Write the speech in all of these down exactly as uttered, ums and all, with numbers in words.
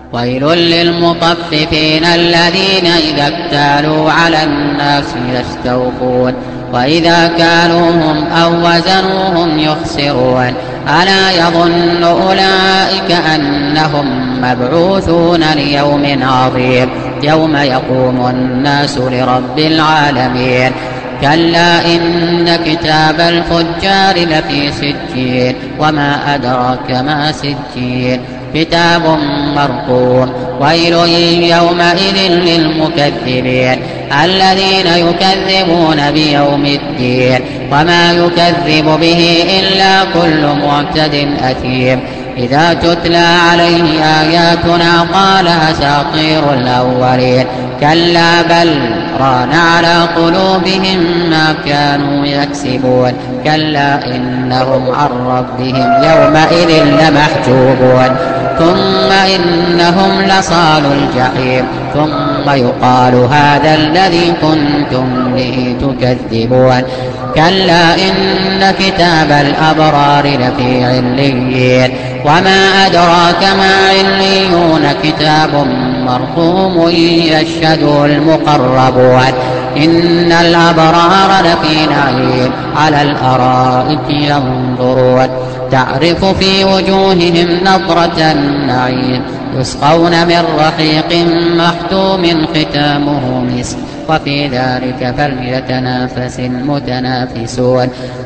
ويل للمطففين الذين إذا اكتالوا على الناس يستوفون وإذا كالوهم أو وزنوهم يخسرون ألا يظن أولئك أنهم مبعوثون ليوم عظيم يوم يقوم الناس لرب العالمين كلا إن كتاب الفجار لفي سجين وما أدراك ما سجين كتاب مرقوم ويل يومئذ للمكذبين الذين يكذبون بيوم الدين وما يكذب به إلا كل معتد أثيم إذا تتلى عليه آياتنا قال أساطير الأولين كلا بل ران على قلوبهم ما كانوا يكسبون كلا إنهم عن ربهم يومئذ لمحجوبون ثم إنهم لصالوا الجحيم ثم يقال هذا الذي كنتم به تكذبون كلا إن كتاب الأبرار لفي عليين وما أدراك ما عليون كتاب مرقوم يشهده المقربون إن الأبرار لفي نعيم على الأرائك ينظرون تعرف في وجوههم نضرة النعيم يسقون من رحيق مختوم ختامه مسك وفي ذلك فليتنافس المتنافسون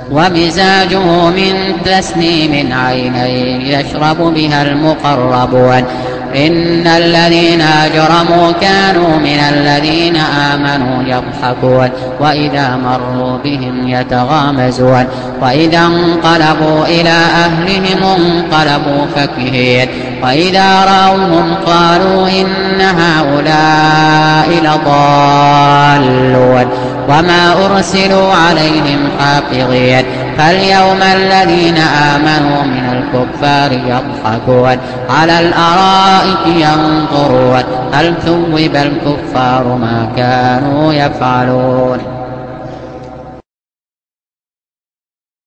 ومزاجه من تسنيم عينين يشرب بها المقربون إن الذين أجرموا كانوا من الذين آمنوا يضحكون وإذا مروا بهم يتغامزون وإذا انقلبوا إلى أهلهم انقلبوا فكهين وإذا رأوهم قالوا إن هؤلاء لضالون وما أرسلوا عليهم حافظين فاليوم الذين آمنوا من الكفار يضحكون على الأرائك ينظرون هل ثوب الكفار ما كانوا يفعلون.